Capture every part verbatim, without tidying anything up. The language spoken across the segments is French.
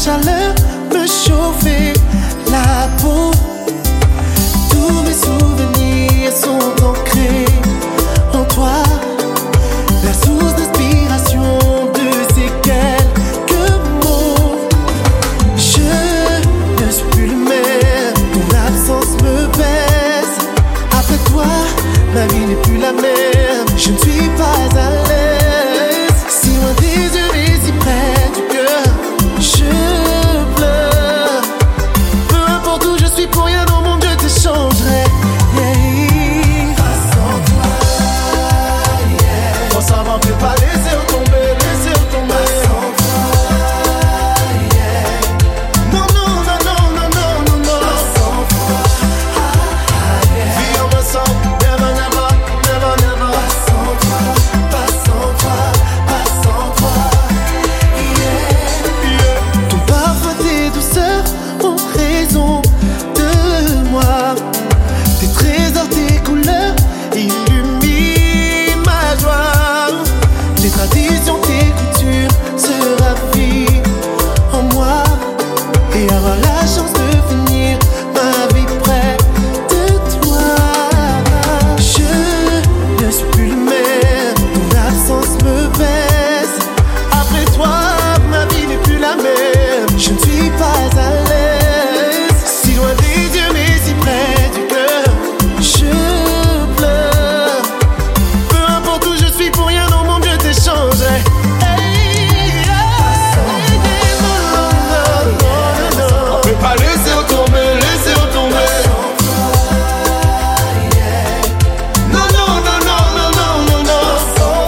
chaleur me chauffait la peau. Tous mes souvenirs sont ancrés en toi, la source d'inspiration de ces quelques mots. Je ne suis plus le même, ton absence me baisse. Après toi, ma vie n'est plus la même, je ne suis pas à l'aise. Si loin des yeux et si près du cœur, je pleure. Peu importe où je suis, pour rien au monde je t'échangerai. Yeah. Sans toi, yeah. Faut savoir ne pas laisser tomber, laisser tomber. Sans toi, yeah. Non, non, non, non, non, non, non, non. Sans toi, ah, yeah. Vie en me sent, never, never, never, never. Pas sans toi, pas sans toi, pas sans toi, yeah, yeah. Ton parfum, tes douceurs ont raison de moi. Tes trésors, tes couleurs illuminent ma joie. Tes traditions, tes coutumes se ravivent en moi. Et avoir la chance de finir ma vie près de toi. Je ne suis plus le même, ton absence me baisse. Après toi, ma vie n'est plus la même, je ne suis pas à l'aise. Si loin des yeux mais si près du cœur, je pleure. Peu importe où je suis, pour rien au monde je t'échangerai. Hey, yeah. On peut pas laisser tomber, laisser tomber. Non, non, non, non, non, non, non, non.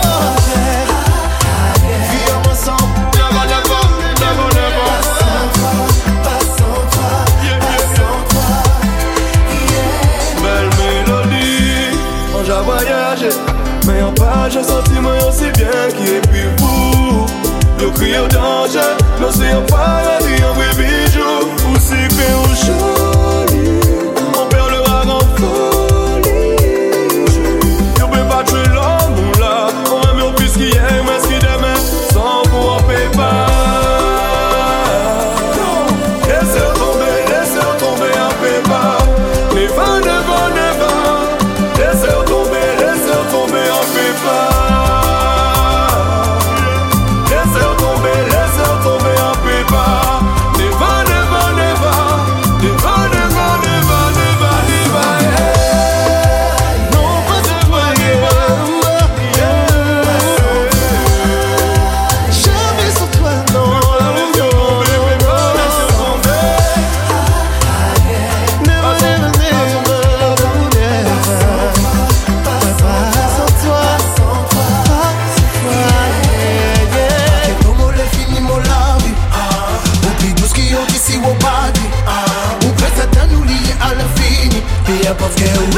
Vie en ensemble, never, never, never, never. Pas sans toi, Yeah, pas yeah, sans toi, yeah. Belle mélodie, on j'ai voyagé, mais en pas j'ai senti moi aussi bien qui est plus fou. Le cri au danger, mais c'est un paradis, un vrai bijou. Ou si fait au joli, on perd le rag en folie. Yo peut pas tuer l'homme là, on aime au plus qui est, mais ce qui demain, sans pouvoir payer pas. Laissez tomber, laissez tomber un peu pas. Never, never, never. Laissez tomber, laissez tomber un peu pas. Laissez tomber, laissez tomber un peu pas. Never, never, never. Never, never, never, never, never, yeah. Non, pas sans toi, yeah. Jamais sans toi, non. Laissez tomber, laissez tomber. Never, never, never, never. Pas sans toi, sans toi, pas sans toi, yeah, yeah. Que como le finimos la vie, ou plus douce qui ont ici ou pas dit, ou prêt à nous lier à l'infini, peu importe ce que